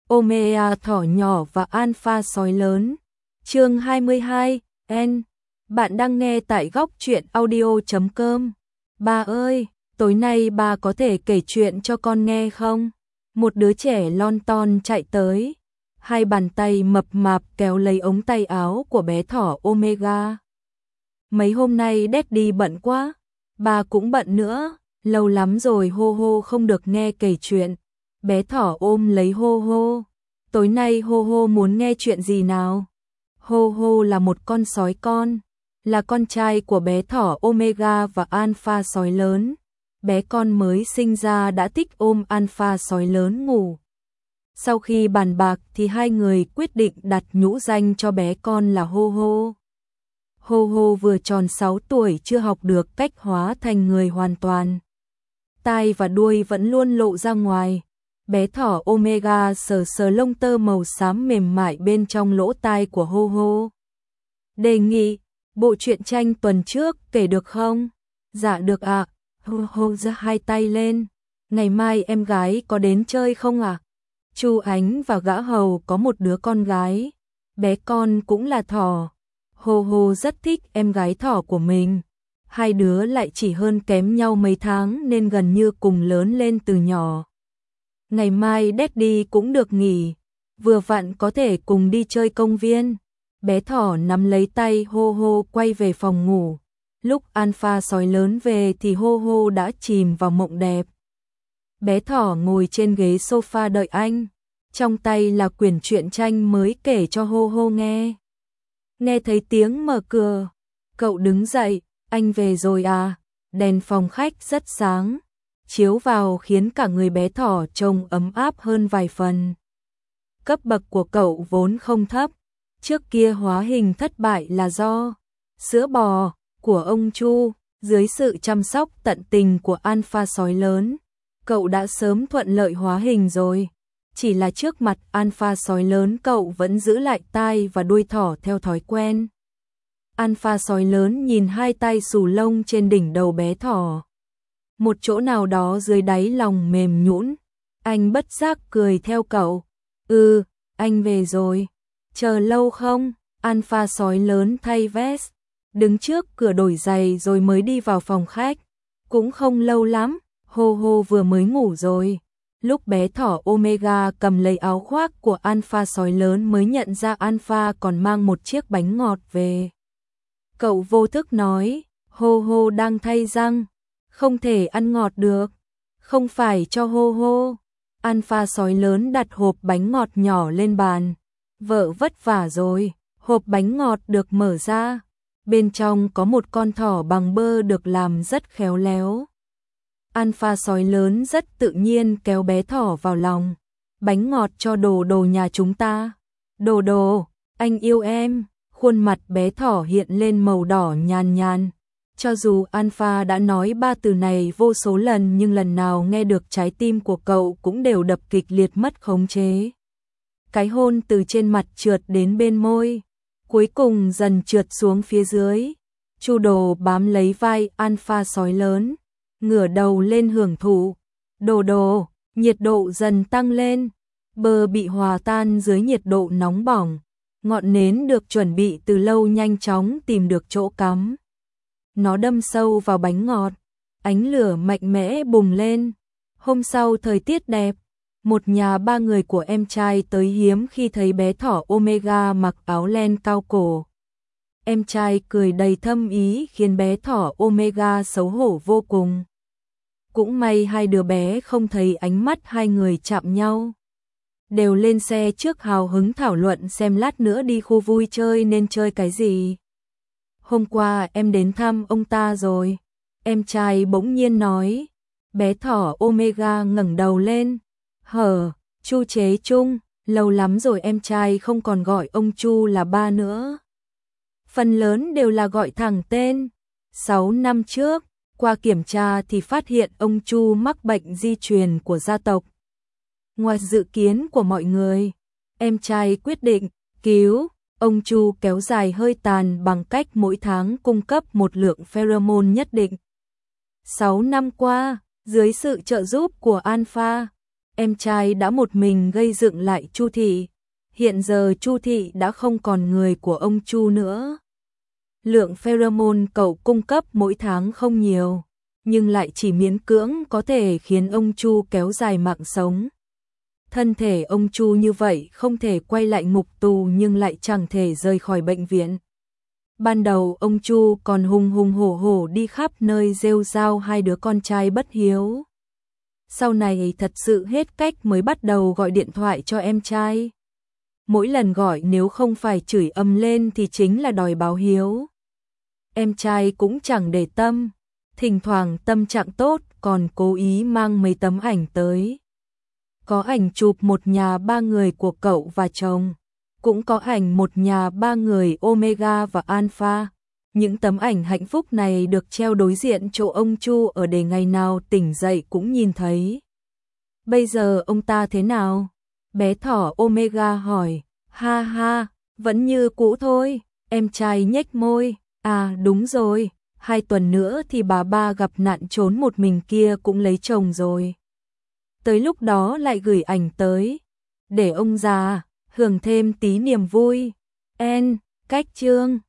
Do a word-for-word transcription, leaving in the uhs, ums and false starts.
Omega thỏ nhỏ và alpha sói lớn. Chương hai mươi hai, N. Bạn đang nghe tại góc truyện audio chấm com. Ba ơi, tối nay ba có thể kể chuyện cho con nghe không? Một đứa trẻ lon ton chạy tới. Hai bàn tay mập mạp kéo lấy ống tay áo của bé thỏ Omega. Mấy hôm nay Daddy bận quá. Ba cũng bận nữa. Lâu lắm rồi hô hô không được nghe kể chuyện. Bé thỏ ôm lấy hô hô. Tối nay hô hô muốn nghe chuyện gì nào? Hô hô là một con sói con, là con trai của bé thỏ Omega và alpha sói lớn. Bé con mới sinh ra đã thích ôm alpha sói lớn ngủ. Sau khi bàn bạc thì hai người quyết định đặt nhũ danh cho bé con là hô hô. Hô hô vừa tròn sáu tuổi chưa học được cách hóa thành người hoàn toàn. Tai và đuôi vẫn luôn lộ ra ngoài. Bé thỏ Omega sờ sờ lông tơ màu xám mềm mại bên trong lỗ tai của hô hô. Đề nghị, bộ truyện tranh tuần trước kể được không? Dạ được ạ. À. Hô hô giơ hai tay lên. Ngày mai em gái có đến chơi không ạ? À? Chu Ánh và gã hầu có một đứa con gái. Bé con cũng là thỏ. Hô hô rất thích em gái thỏ của mình. Hai đứa lại chỉ hơn kém nhau mấy tháng nên gần như cùng lớn lên từ nhỏ. Ngày mai Daddy cũng được nghỉ, vừa vặn có thể cùng đi chơi công viên. Bé thỏ nắm lấy tay hô hô quay về phòng ngủ. Lúc alpha sói lớn về thì hô hô đã chìm vào mộng đẹp. Bé thỏ ngồi trên ghế sofa đợi anh, trong tay là quyển truyện tranh mới kể cho hô hô nghe. Nghe thấy tiếng mở cửa, cậu đứng dậy, anh về rồi à? Đèn phòng khách rất sáng, chiếu vào khiến cả người bé thỏ trông ấm áp hơn vài phần. Cấp bậc của cậu vốn không thấp, trước kia hóa hình thất bại là do sữa bò của ông Chu, dưới sự chăm sóc tận tình của alpha sói lớn, cậu đã sớm thuận lợi hóa hình rồi. Chỉ là trước mặt alpha sói lớn cậu vẫn giữ lại tai và đuôi thỏ theo thói quen. Alpha sói lớn nhìn hai tay xù lông trên đỉnh đầu bé thỏ. Một chỗ nào đó dưới đáy lòng mềm nhũn, anh bất giác cười theo cậu. Ừ, anh về rồi. Chờ lâu không? Alpha sói lớn thay vest, đứng trước cửa đổi giày rồi mới đi vào phòng khách. Cũng không lâu lắm, hô hô vừa mới ngủ rồi. Lúc bé thỏ Omega cầm lấy áo khoác của alpha sói lớn mới nhận ra alpha còn mang một chiếc bánh ngọt về. Cậu vô thức nói, hô hô đang thay răng, không thể ăn ngọt được, không phải cho hô hô. Alpha sói lớn đặt hộp bánh ngọt nhỏ lên bàn. Vợ vất vả rồi, hộp bánh ngọt được mở ra. Bên trong có một con thỏ bằng bơ được làm rất khéo léo. Alpha sói lớn rất tự nhiên kéo bé thỏ vào lòng. Bánh ngọt cho đồ đồ nhà chúng ta. Đồ đồ, anh yêu em. Khuôn mặt bé thỏ hiện lên màu đỏ nhàn nhàn. Cho dù alpha đã nói ba từ này vô số lần nhưng lần nào nghe được trái tim của cậu cũng đều đập kịch liệt mất khống chế. Cái hôn từ trên mặt trượt đến bên môi, cuối cùng dần trượt xuống phía dưới. Chu đồ bám lấy vai alpha sói lớn, ngửa đầu lên hưởng thụ. Đồ đồ, nhiệt độ dần tăng lên, bơ bị hòa tan dưới nhiệt độ nóng bỏng. Ngọn nến được chuẩn bị từ lâu nhanh chóng tìm được chỗ cắm. Nó đâm sâu vào bánh ngọt, ánh lửa mạnh mẽ bùng lên. Hôm sau thời tiết đẹp, một nhà ba người của em trai tới hiếm khi thấy bé thỏ Omega mặc áo len cao cổ. Em trai cười đầy thâm ý khiến bé thỏ Omega xấu hổ vô cùng. Cũng may hai đứa bé không thấy ánh mắt hai người chạm nhau. Đều lên xe trước hào hứng thảo luận xem lát nữa đi khu vui chơi nên chơi cái gì. Hôm qua em đến thăm ông ta rồi. Em trai bỗng nhiên nói. Bé thỏ Omega ngẩng đầu lên. Hở, Chu Chế Trung, lâu lắm rồi em trai không còn gọi ông Chu là ba nữa. Phần lớn đều là gọi thẳng tên. Sáu năm trước, qua kiểm tra thì phát hiện ông Chu mắc bệnh di truyền của gia tộc. Ngoài dự kiến của mọi người, em trai quyết định cứu ông Chu kéo dài hơi tàn bằng cách mỗi tháng cung cấp một lượng pheromone nhất định. Sáu năm qua, dưới sự trợ giúp của alpha, em trai đã một mình gây dựng lại Chu thị. Hiện giờ Chu thị đã không còn người của ông Chu nữa. Lượng pheromone cậu cung cấp mỗi tháng không nhiều, nhưng lại chỉ miễn cưỡng có thể khiến ông Chu kéo dài mạng sống. Thân thể ông Chu như vậy không thể quay lại ngục tù nhưng lại chẳng thể rời khỏi bệnh viện. Ban đầu ông Chu còn hùng hùng hổ hổ đi khắp nơi rêu rao hai đứa con trai bất hiếu. Sau này thật sự hết cách mới bắt đầu gọi điện thoại cho em trai. Mỗi lần gọi nếu không phải chửi ầm lên thì chính là đòi báo hiếu. Em trai cũng chẳng để tâm, thỉnh thoảng tâm trạng tốt còn cố ý mang mấy tấm ảnh tới. Có ảnh chụp một nhà ba người của cậu và chồng, cũng có ảnh một nhà ba người Omega và Alpha. Những tấm ảnh hạnh phúc này được treo đối diện chỗ ông Chu ở để ngày nào tỉnh dậy cũng nhìn thấy. Bây giờ ông ta thế nào? Bé thỏ Omega hỏi. Ha ha, vẫn như cũ thôi. Em trai nhếch môi. À đúng rồi, hai tuần nữa thì bà ba gặp nạn trốn một mình kia cũng lấy chồng rồi. Tới lúc đó lại gửi ảnh tới, để ông già hưởng thêm tí niềm vui. En, cách chương